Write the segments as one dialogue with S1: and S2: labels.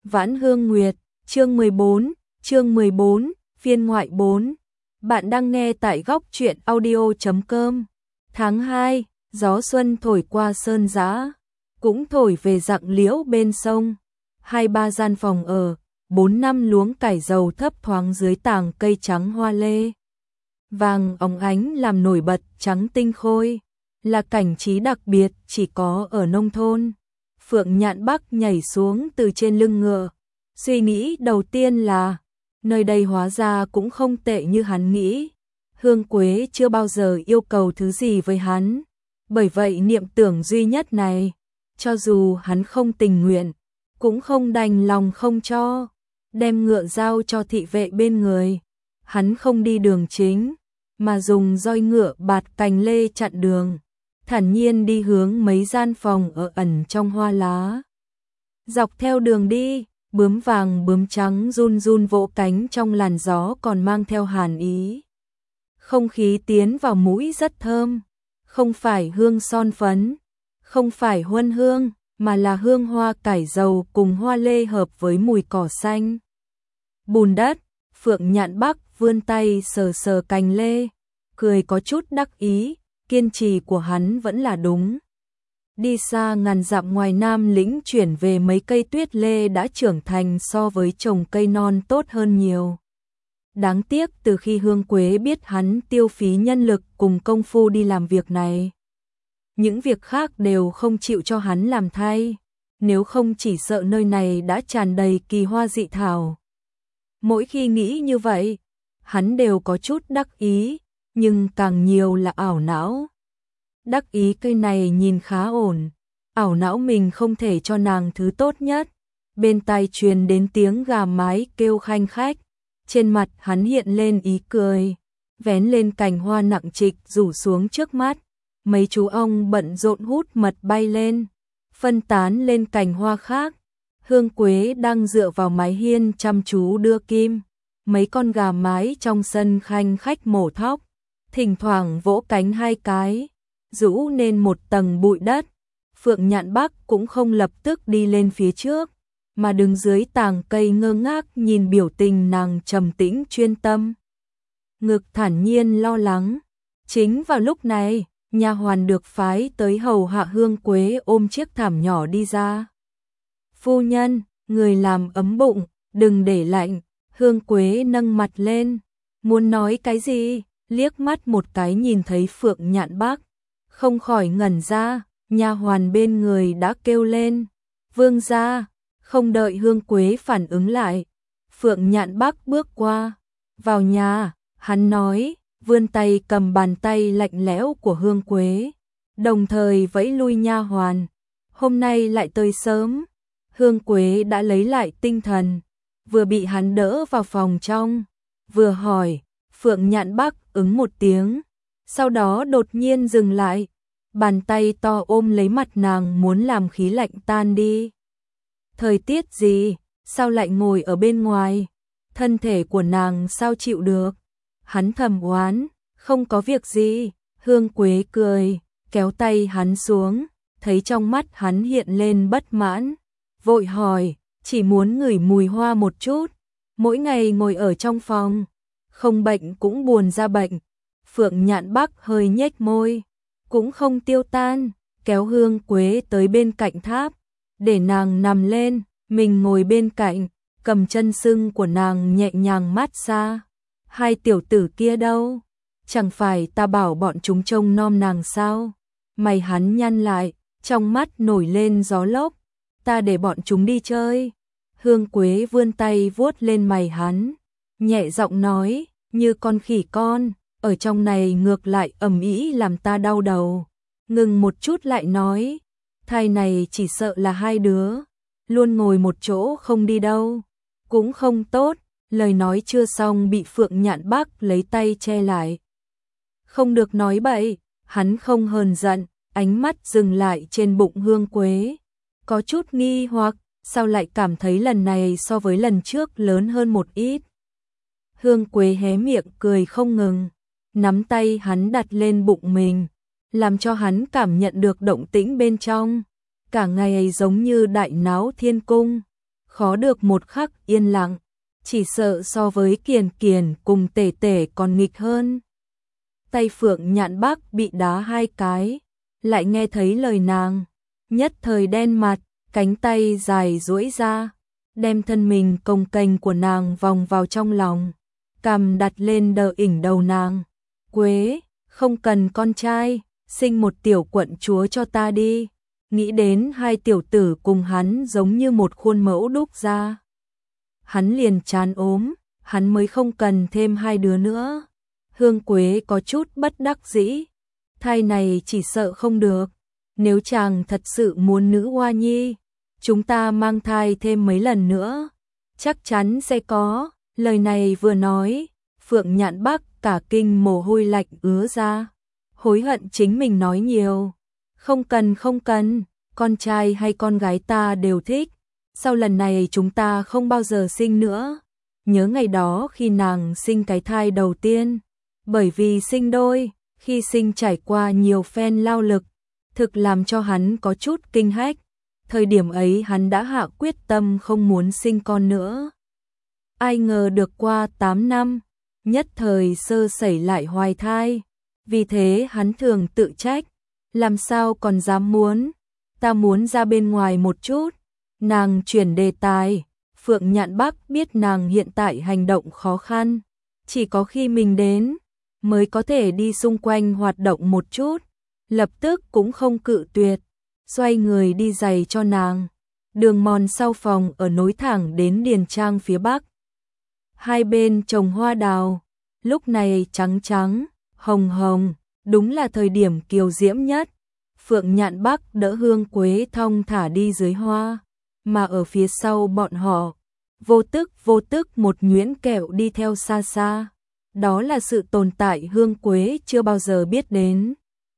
S1: Vãn Hương Nguyệt, chương 14, phiên ngoại 4. Bạn đang nghe tại góc truyện audio.com. Tháng 2, gió xuân thổi qua sơn dã, cũng thổi về rặng liễu bên sông. 2-3 gian phòng ở, 4-5 luống cải dầu thấp thoáng dưới tàng cây trắng hoa lê. Vàng óng ánh làm nổi bật trắng tinh khôi, là cảnh trí đặc biệt chỉ có ở nông thôn. Phượng Nhạn Bắc nhảy xuống từ trên lưng ngựa, suy nghĩ đầu tiên là, nơi đây hóa ra cũng không tệ như hắn nghĩ. Hương Quế chưa bao giờ yêu cầu thứ gì với hắn, bởi vậy niệm tưởng duy nhất này, cho dù hắn không tình nguyện, cũng không đành lòng không cho, đem ngựa giao cho thị vệ bên người. Hắn không đi đường chính, mà dùng roi ngựa bạt cành lê chặn đường, thản nhiên đi hướng mấy gian phòng ở ẩn trong hoa lá. Dọc theo đường đi, bướm vàng bướm trắng run run vỗ cánh trong làn gió còn mang theo hàn ý. Không khí tiến vào mũi rất thơm, không phải hương son phấn, không phải huân hương, mà là hương hoa cải dầu cùng hoa lê hợp với mùi cỏ xanh. Bùn đất, Phượng Nhạn Bắc vươn tay sờ sờ cành lê, cười có chút đắc ý, kiên trì của hắn vẫn là đúng. Đi xa ngàn dặm ngoài Nam lĩnh chuyển về mấy cây tuyết lê đã trưởng thành so với trồng cây non tốt hơn nhiều. Đáng tiếc từ khi Hương Quế biết hắn tiêu phí nhân lực cùng công phu đi làm việc này, những việc khác đều không chịu cho hắn làm thay, nếu không chỉ sợ nơi này đã tràn đầy kỳ hoa dị thảo. Mỗi khi nghĩ như vậy, hắn đều có chút đắc ý, nhưng càng nhiều là ảo não. Đắc ý cây này nhìn khá ổn, ảo não mình không thể cho nàng thứ tốt nhất. Bên tai truyền đến tiếng gà mái kêu khanh khách, trên mặt hắn hiện lên ý cười, vén lên cành hoa nặng trịch rủ xuống trước mắt. Mấy chú ong bận rộn hút mật bay lên, phân tán lên cành hoa khác. Hương Quế đang dựa vào mái hiên chăm chú đưa kim, mấy con gà mái trong sân khanh khách mổ thóc, thỉnh thoảng vỗ cánh 2 cái, rũ nên một tầng bụi đất. Phượng Nhạn Bắc cũng không lập tức đi lên phía trước, mà đứng dưới tàng cây ngơ ngác nhìn biểu tình nàng trầm tĩnh chuyên tâm. Ngực thản nhiên lo lắng. Chính vào lúc này, nha hoàn được phái tới hầu hạ Hương Quế ôm chiếc thảm nhỏ đi ra. Phu nhân, người làm ấm bụng, đừng để lạnh. Hương Quế nâng mặt lên, muốn nói cái gì, liếc mắt một cái nhìn thấy Phượng Nhạn Bắc, không khỏi ngẩn ra. Nha hoàn bên người đã kêu lên, vương gia. Không đợi Hương Quế phản ứng lại, Phượng Nhạn Bắc bước qua, vào nhà, hắn nói, vươn tay cầm bàn tay lạnh lẽo của Hương Quế, đồng thời vẫy lui nha hoàn. Hôm nay lại tới sớm. Hương Quế đã lấy lại tinh thần, vừa bị hắn đỡ vào phòng trong, vừa hỏi. Phượng Nhạn Bắc ứng một tiếng, sau đó đột nhiên dừng lại, bàn tay to ôm lấy mặt nàng muốn làm khí lạnh tan đi. Thời tiết gì, sao lại ngồi ở bên ngoài, thân thể của nàng sao chịu được. Hắn thầm oán, không có việc gì. Hương Quế cười, kéo tay hắn xuống, thấy trong mắt hắn hiện lên bất mãn, vội hỏi, chỉ muốn ngửi mùi hoa một chút, mỗi ngày ngồi ở trong phòng, không bệnh cũng buồn ra bệnh. Phượng Nhạn Bắc hơi nhếch môi, cũng không tiêu tan, kéo Hương Quế tới bên cạnh tháp, để nàng nằm lên, mình ngồi bên cạnh, cầm chân sưng của nàng nhẹ nhàng mát xa. 2 tiểu tử kia đâu? Chẳng phải ta bảo bọn chúng trông nom nàng sao? Mày hắn nhăn lại, trong mắt nổi lên gió lốc. Ta để bọn chúng đi chơi. Hương Quế vươn tay vuốt lên mày hắn, nhẹ giọng nói, như con khỉ con, ở trong này ngược lại ầm ĩ làm ta đau đầu. Ngừng một chút lại nói, thai này chỉ sợ là 2 đứa, luôn ngồi một chỗ không đi đâu, cũng không tốt. Lời nói chưa xong bị Phượng Nhạn Bắc lấy tay che lại. Không được nói bậy. Hắn không hờn giận, ánh mắt dừng lại trên bụng Hương Quế, có chút nghi hoặc, sao lại cảm thấy lần này so với lần trước lớn hơn một ít. Hương Quế hé miệng cười không ngừng, nắm tay hắn đặt lên bụng mình, làm cho hắn cảm nhận được động tĩnh bên trong. Cả ngày ấy giống như đại náo thiên cung, khó được một khắc yên lặng, chỉ sợ so với Kiền Kiền cùng Tể Tể còn nghịch hơn. Tay Phượng Nhạn Bắc bị đá 2 cái, lại nghe thấy lời nàng, nhất thời đen mặt, cánh tay dài duỗi ra, đem thân mình cồng kềnh của nàng vòng vào trong lòng, cằm đặt lên đờ ỉnh đầu nàng. Quế, không cần con trai, sinh một tiểu quận chúa cho ta đi. Nghĩ đến 2 tiểu tử cùng hắn giống như một khuôn mẫu đúc ra, hắn liền chán ốm, hắn mới không cần thêm 2 đứa nữa. Hương Quế có chút bất đắc dĩ, thai này chỉ sợ không được, nếu chàng thật sự muốn nữ hoa nhi, chúng ta mang thai thêm mấy lần nữa, chắc chắn sẽ có. Lời này vừa nói, Phượng Nhạn Bắc cả kinh mồ hôi lạnh ứa ra, hối hận chính mình nói nhiều. Không cần, con trai hay con gái ta đều thích, sau lần này chúng ta không bao giờ sinh nữa. Nhớ ngày đó khi nàng sinh cái thai đầu tiên, bởi vì sinh đôi, khi sinh trải qua nhiều phen lao lực, thực làm cho hắn có chút kinh hách. Thời điểm ấy hắn đã hạ quyết tâm không muốn sinh con nữa. Ai ngờ được qua 8 năm, nhất thời sơ sẩy lại hoài thai, vì thế hắn thường tự trách, làm sao còn dám muốn, ta muốn ra bên ngoài một chút. Nàng chuyển đề tài, Phượng Nhạn Bắc biết nàng hiện tại hành động khó khăn, chỉ có khi mình đến mới có thể đi xung quanh hoạt động một chút, lập tức cũng không cự tuyệt, xoay người đi giày cho nàng. Đường mòn sau phòng ở nối thẳng đến điền trang phía bắc. Hai bên trồng hoa đào, lúc này trắng trắng, hồng hồng, đúng là thời điểm kiều diễm nhất. Phượng Nhạn Bắc đỡ Hương Quế thong thả đi dưới hoa, mà ở phía sau bọn họ, vô tức một nhuyễn kẹo đi theo xa xa. Đó là sự tồn tại Hương Quế chưa bao giờ biết đến.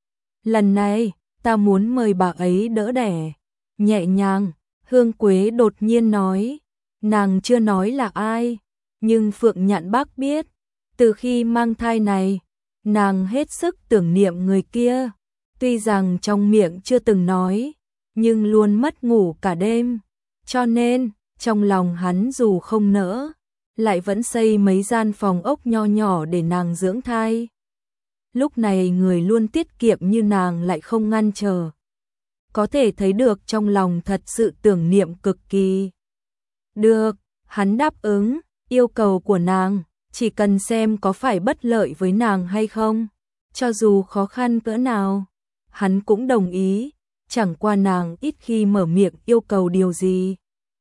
S1: Lần này, ta muốn mời bà ấy đỡ đẻ. Nhẹ nhàng, Hương Quế đột nhiên nói, nàng chưa nói là ai, nhưng Phượng Nhạn Bắc biết, từ khi mang thai này, nàng hết sức tưởng niệm người kia. Tuy rằng trong miệng chưa từng nói, nhưng luôn mất ngủ cả đêm, cho nên trong lòng hắn dù không nỡ, lại vẫn xây mấy gian phòng ốc nho nhỏ để nàng dưỡng thai. Lúc này người luôn tiết kiệm như nàng lại không ngăn trở, có thể thấy được trong lòng thật sự tưởng niệm cực kỳ. Được, hắn đáp ứng yêu cầu của nàng, chỉ cần xem có phải bất lợi với nàng hay không, cho dù khó khăn cỡ nào, hắn cũng đồng ý, chẳng qua nàng ít khi mở miệng yêu cầu điều gì.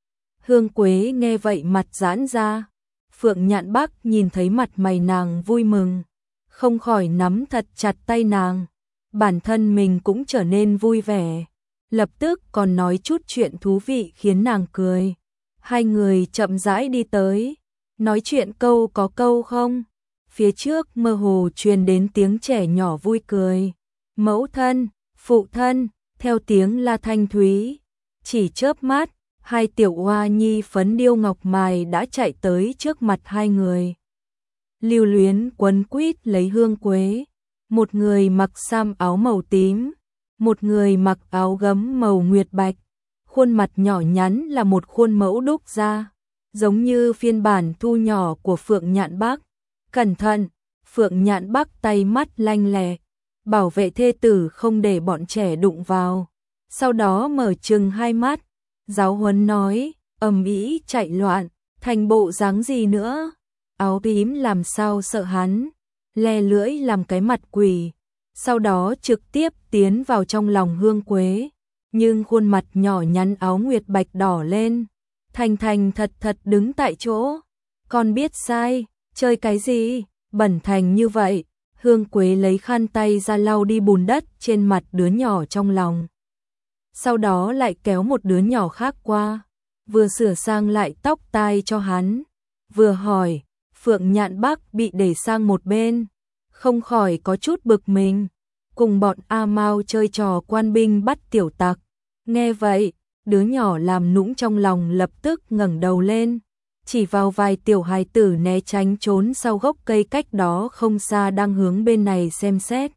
S1: Hương Quế nghe vậy mặt giãn ra, Phượng Nhạn Bắc nhìn thấy mặt mày nàng vui mừng, không khỏi nắm thật chặt tay nàng, bản thân mình cũng trở nên vui vẻ, lập tức còn nói chút chuyện thú vị khiến nàng cười. Hai người chậm rãi đi tới, nói chuyện câu có câu không, phía trước mơ hồ truyền đến tiếng trẻ nhỏ vui cười, mẫu thân, phụ thân, theo tiếng la thanh thúy, chỉ chớp mắt, hai tiểu oa nhi phấn điêu ngọc mài đã chạy tới trước mặt hai người. Lưu luyến quấn quýt lấy Hương Quế, một người mặc sam áo màu tím, một người mặc áo gấm màu nguyệt bạch, khuôn mặt nhỏ nhắn là một khuôn mẫu đúc ra, giống như phiên bản thu nhỏ của Phượng Nhạn Bắc. Cẩn thận, Phượng Nhạn Bắc tay mắt lanh lẹ, bảo vệ thê tử không để bọn trẻ đụng vào, sau đó mở trừng hai mắt, giáo huấn nói, ầm ĩ chạy loạn, thành bộ dáng gì nữa, áo tím làm sao sợ hắn, le lưỡi làm cái mặt quỷ, sau đó trực tiếp tiến vào trong lòng Hương Quế, nhưng khuôn mặt nhỏ nhắn áo nguyệt bạch đỏ lên, thành thật đứng tại chỗ, con biết sai, chơi cái gì, bẩn thành như vậy. Hương Quế lấy khăn tay ra lau đi bùn đất trên mặt đứa nhỏ trong lòng. Sau đó lại kéo một đứa nhỏ khác qua, vừa sửa sang lại tóc tai cho hắn, vừa hỏi. Phượng Nhạn Bắc bị đẩy sang một bên, không khỏi có chút bực mình, cùng bọn A Mao chơi trò quan binh bắt tiểu tặc. Nghe vậy, đứa nhỏ làm nũng trong lòng lập tức ngẩng đầu lên, chỉ vào vài tiểu hài tử né tránh trốn sau gốc cây cách đó không xa đang hướng bên này xem xét.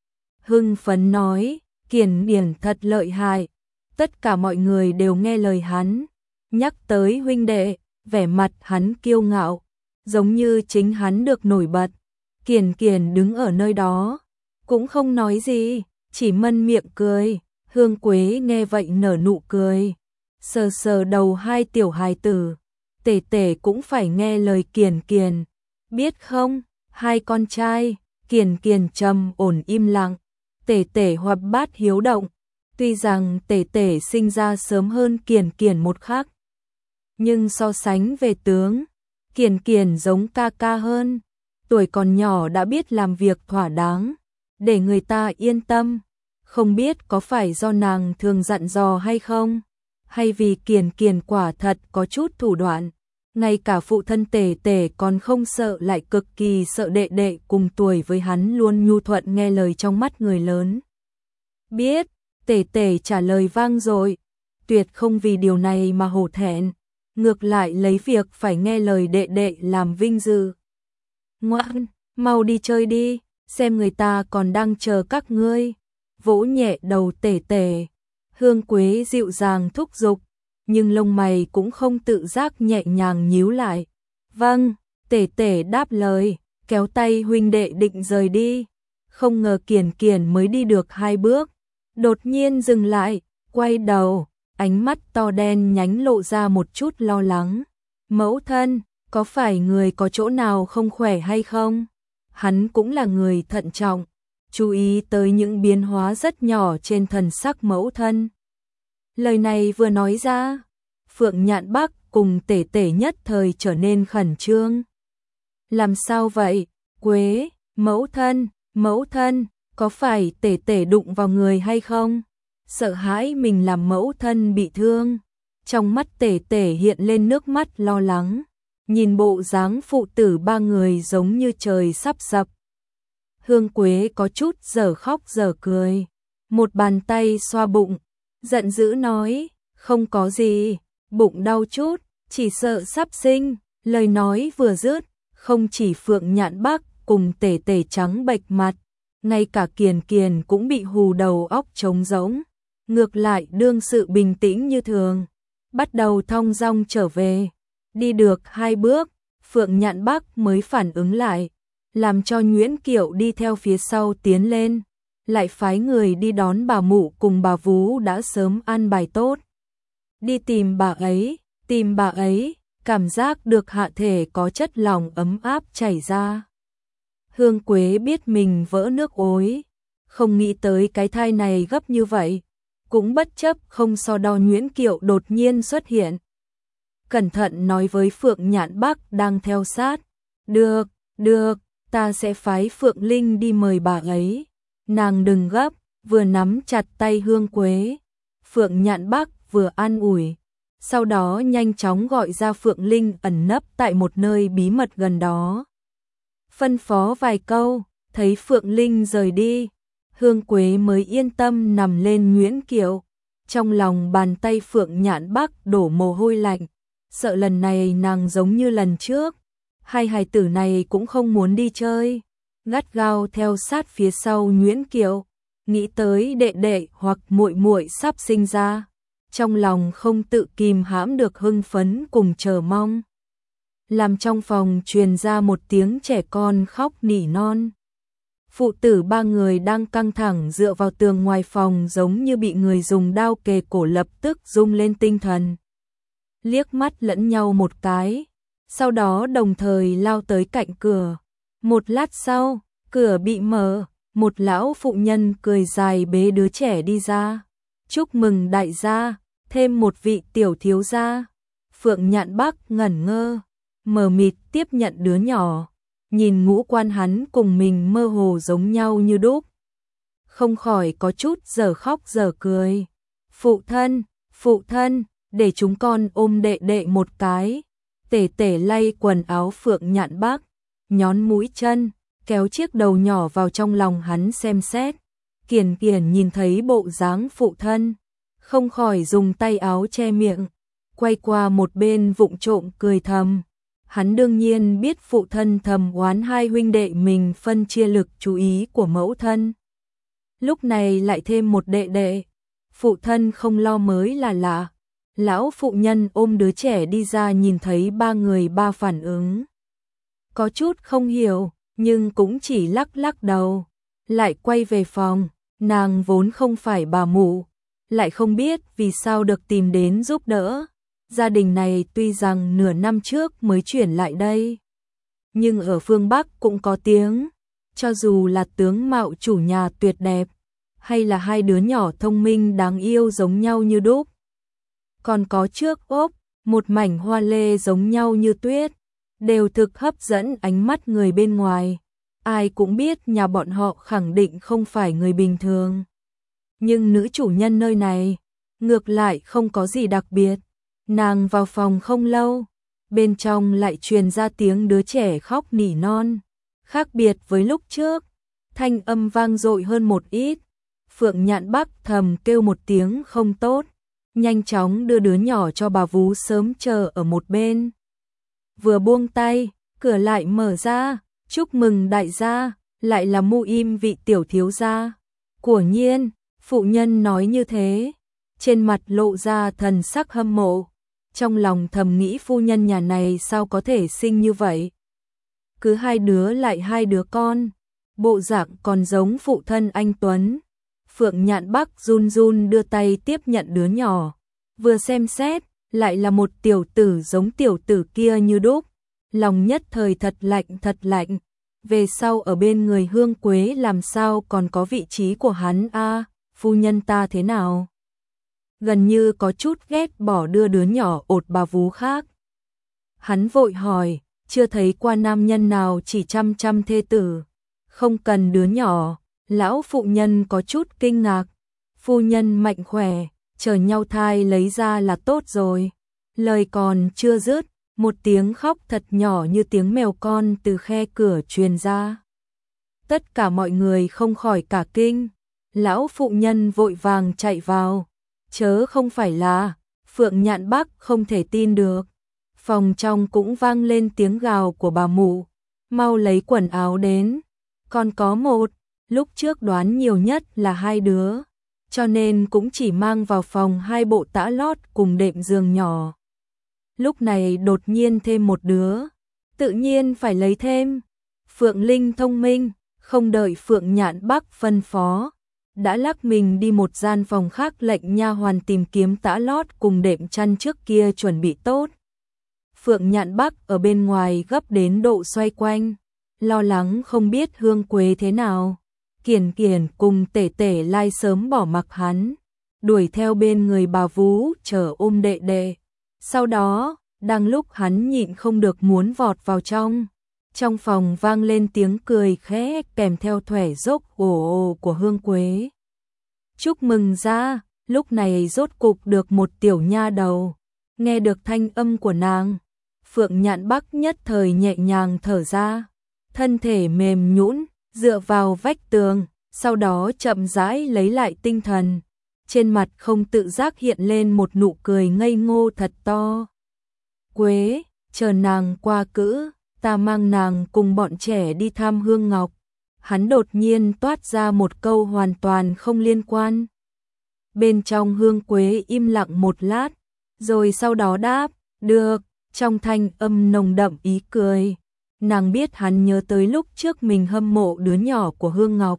S1: Hưng phấn nói, Kiền Điển thật lợi hại, tất cả mọi người đều nghe lời hắn, Nhắc tới huynh đệ, vẻ mặt hắn kiêu ngạo, giống như chính hắn được nổi bật. Kiền Kiền đứng ở nơi đó, cũng không nói gì, chỉ mân miệng cười. Hương Quế nghe vậy nở nụ cười, sờ sờ đầu hai tiểu hài tử. Tể tể cũng phải nghe lời Kiền Kiền, biết không, hai con trai. Kiền Kiền trầm ổn im lặng, Tể tể hoạt bát hiếu động. Tuy rằng Tể tể sinh ra sớm hơn Kiền Kiền một khắc, nhưng so sánh về tướng, Kiền Kiền giống ca ca hơn. Tuổi còn nhỏ đã biết làm việc thỏa đáng, để người ta yên tâm. Không biết có phải do nàng thường dặn dò hay không, hay vì Kiền Kiền quả thật có chút thủ đoạn. Ngay cả phụ thân Tể tể còn không sợ, lại cực kỳ sợ đệ đệ cùng tuổi với hắn luôn nhu thuận nghe lời trong mắt người lớn. Biết, Tể tể trả lời vang rồi, tuyệt không vì điều này mà hổ thẹn, ngược lại lấy việc phải nghe lời đệ đệ làm vinh dự. Ngoan, mau đi chơi đi, xem người ta còn đang chờ các ngươi. Vỗ nhẹ đầu Tể tể, Hương Quế dịu dàng thúc giục, nhưng lông mày cũng không tự giác nhẹ nhàng nhíu lại. Vâng, Tể tể đáp lời, kéo tay huynh đệ định rời đi. Không ngờ Kiền Kiền mới đi được 2 bước, đột nhiên dừng lại, quay đầu, ánh mắt to đen nhánh lộ ra một chút lo lắng. Mẫu thân, có phải người có chỗ nào không khỏe hay không? Hắn cũng là người thận trọng, chú ý tới những biến hóa rất nhỏ trên thần sắc mẫu thân. Lời này vừa nói ra, Phượng Nhạn Bắc cùng Tể tể nhất thời trở nên khẩn trương. Làm sao vậy, Quế, mẫu thân, có phải Tể tể đụng vào người hay không? Sợ hãi mình làm mẫu thân bị thương. Trong mắt Tể tể hiện lên nước mắt lo lắng, nhìn bộ dáng phụ tử 3 người giống như trời sắp sập. Hương Quế có chút giờ khóc giờ cười, một bàn tay xoa bụng, giận dữ nói, không có gì, bụng đau chút, chỉ sợ sắp sinh. Lời nói vừa dứt, không chỉ Phượng Nhạn Bắc cùng Tể tể trắng bệch mặt, ngay cả Kiền Kiền cũng bị hù đầu óc trống rỗng. Ngược lại đương sự bình tĩnh như thường, bắt đầu thong dong trở về. Đi được 2 bước, Phượng Nhạn Bắc mới phản ứng lại, làm cho Nguyễn Kiệu đi theo phía sau tiến lên, lại phái người đi đón bà mụ cùng bà vú đã sớm ăn bài tốt. Đi tìm bà ấy, cảm giác được hạ thể có chất lỏng ấm áp chảy ra. Hương Quế biết mình vỡ nước ối, không nghĩ tới cái thai này gấp như vậy, cũng bất chấp không so đo Nguyễn Kiệu đột nhiên xuất hiện. Cẩn thận nói với Phượng Nhạn Bắc đang theo sát, được, ta sẽ phái Phượng Linh đi mời bà ấy. Nàng đừng gấp, vừa nắm chặt tay Hương Quế. Phượng Nhạn Bắc vừa an ủi, sau đó nhanh chóng gọi ra Phượng Linh ẩn nấp tại một nơi bí mật gần đó. Phân phó vài câu, thấy Phượng Linh rời đi, Hương Quế mới yên tâm nằm lên Nguyễn Kiệu. Trong lòng bàn tay Phượng Nhạn Bắc đổ mồ hôi lạnh, sợ lần này nàng giống như lần trước, hai hài tử này cũng không muốn đi chơi, gắt gao theo sát phía sau Nguyễn Kiệu, nghĩ tới đệ đệ hoặc muội muội sắp sinh ra, trong lòng không tự kìm hãm được hưng phấn cùng chờ mong. Làm trong phòng truyền ra một tiếng trẻ con khóc nỉ non. Phụ tử 3 người đang căng thẳng dựa vào tường ngoài phòng giống như bị người dùng đao kề cổ, lập tức rung lên tinh thần. Liếc mắt lẫn nhau một cái, sau đó đồng thời lao tới cạnh cửa. Một lát sau, cửa bị mở, một lão phụ nhân cười dài bế đứa trẻ đi ra. Chúc mừng đại gia, thêm một vị tiểu thiếu gia. Phượng Nhạn Bắc ngẩn ngơ, mờ mịt tiếp nhận đứa nhỏ, nhìn ngũ quan hắn cùng mình mơ hồ giống nhau như đúc, không khỏi có chút giờ khóc giờ cười. Phụ thân, để chúng con ôm đệ đệ một cái. Tể tể lay quần áo Phượng Nhạn Bắc, nhón mũi chân, kéo chiếc đầu nhỏ vào trong lòng hắn xem xét. Kiền Kiền nhìn thấy bộ dáng phụ thân, không khỏi dùng tay áo che miệng, quay qua một bên vụng trộm cười thầm. Hắn đương nhiên biết phụ thân thầm oán hai huynh đệ mình phân chia lực chú ý của mẫu thân. Lúc này lại thêm một đệ đệ, phụ thân không lo mới là lạ. Lão phụ nhân ôm đứa trẻ đi ra nhìn thấy ba người ba phản ứng. Có chút không hiểu, nhưng cũng chỉ lắc lắc đầu. Lại quay về phòng, nàng vốn không phải bà mụ, lại không biết vì sao được tìm đến giúp đỡ. Gia đình này tuy rằng nửa năm trước mới chuyển lại đây, nhưng ở phương Bắc cũng có tiếng, cho dù là tướng mạo chủ nhà tuyệt đẹp, hay là hai đứa nhỏ thông minh đáng yêu giống nhau như đúc. Còn có trước ốp, một mảnh hoa lê giống nhau như tuyết, đều thực hấp dẫn ánh mắt người bên ngoài. Ai cũng biết nhà bọn họ khẳng định không phải người bình thường. Nhưng nữ chủ nhân nơi này, ngược lại không có gì đặc biệt. Nàng vào phòng không lâu, bên trong lại truyền ra tiếng đứa trẻ khóc nỉ non. Khác biệt với lúc trước, thanh âm vang dội hơn một ít. Phượng Nhạn Bắc thầm kêu một tiếng không tốt, nhanh chóng đưa đứa nhỏ cho bà vú sớm chờ ở một bên. Vừa buông tay, cửa lại mở ra, chúc mừng đại gia, lại là Mu Im vị tiểu thiếu gia. Quả nhiên, phụ nhân nói như thế, trên mặt lộ ra thần sắc hâm mộ, trong lòng thầm nghĩ phu nhân nhà này sao có thể sinh như vậy. Cứ hai đứa lại hai đứa con, bộ dạng còn giống phụ thân anh Tuấn. Phượng Nhạn Bắc run run đưa tay tiếp nhận đứa nhỏ, vừa xem xét, lại là một tiểu tử giống tiểu tử kia như đúc. Lòng nhất thời thật lạnh, về sau ở bên người Hương Quế làm sao còn có vị trí của hắn a, phu nhân ta thế nào? Gần như có chút ghét bỏ đưa đứa nhỏ ột bà vú khác. Hắn vội hỏi, chưa thấy qua nam nhân nào chỉ chăm thê tử, không cần đứa nhỏ. Lão phụ nhân có chút kinh ngạc, phu nhân mạnh khỏe, chờ nhau thai lấy ra là tốt rồi. Lời còn chưa dứt, một tiếng khóc thật nhỏ như tiếng mèo con từ khe cửa truyền ra. Tất cả mọi người không khỏi cả kinh, lão phụ nhân vội vàng chạy vào, chớ không phải là. Phượng Nhạn Bắc không thể tin được. Phòng trong cũng vang lên tiếng gào của bà mụ, mau lấy quần áo đến, còn có một. Lúc trước đoán nhiều nhất là hai đứa, cho nên cũng chỉ mang vào phòng hai bộ tã lót cùng đệm giường nhỏ. Lúc này đột nhiên thêm một đứa, tự nhiên phải lấy thêm. Phượng Linh thông minh, không đợi Phượng Nhạn Bắc phân phó, đã lắc mình đi một gian phòng khác lệnh nha hoàn tìm kiếm tã lót cùng đệm chăn trước kia chuẩn bị tốt. Phượng Nhạn Bắc ở bên ngoài gấp đến độ xoay quanh, lo lắng không biết Hương Quế thế nào. Kiền Kiền cùng Tể Tể Lai sớm bỏ mặc hắn, đuổi theo bên người bà vú chờ ôm đệ đệ. Sau đó, đang lúc hắn nhịn không được muốn vọt vào trong phòng vang lên tiếng cười khẽ kèm theo thỏe dốc ồ của Hương Quế. Chúc mừng ra, lúc này rốt cục được một tiểu nha đầu. Nghe được thanh âm của nàng, Phượng Nhạn Bắc nhất thời nhẹ nhàng thở ra, thân thể mềm nhũn dựa vào vách tường, sau đó chậm rãi lấy lại tinh thần. Trên mặt không tự giác hiện lên một nụ cười ngây ngô thật to. Quế, chờ nàng qua cữ, ta mang nàng cùng bọn trẻ đi thăm Hương Ngọc. Hắn đột nhiên toát ra một câu hoàn toàn không liên quan. Bên trong Hương Quế im lặng một lát, rồi sau đó đáp, được, trong thanh âm nồng đậm ý cười. Nàng biết hắn nhớ tới lúc trước mình hâm mộ đứa nhỏ của Hương Ngọc.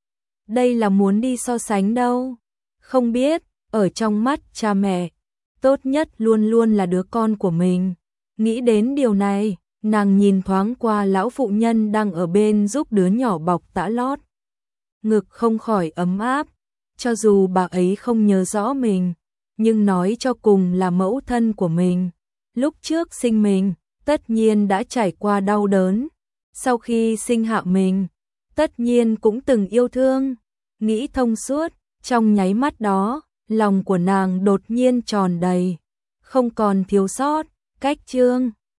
S1: Đây là muốn đi so sánh đâu. Không biết, ở trong mắt cha mẹ, tốt nhất luôn luôn là đứa con của mình. Nghĩ đến điều này, nàng nhìn thoáng qua lão phụ nhân đang ở bên giúp đứa nhỏ bọc tã lót. Ngực không khỏi ấm áp, cho dù bà ấy không nhớ rõ mình, nhưng nói cho cùng là mẫu thân của mình. Lúc trước sinh mình, tất nhiên đã trải qua đau đớn. Sau khi sinh hạ mình, tất nhiên cũng từng yêu thương. Nghĩ thông suốt, trong nháy mắt đó, lòng của nàng đột nhiên tròn đầy, không còn thiếu sót. Cách chương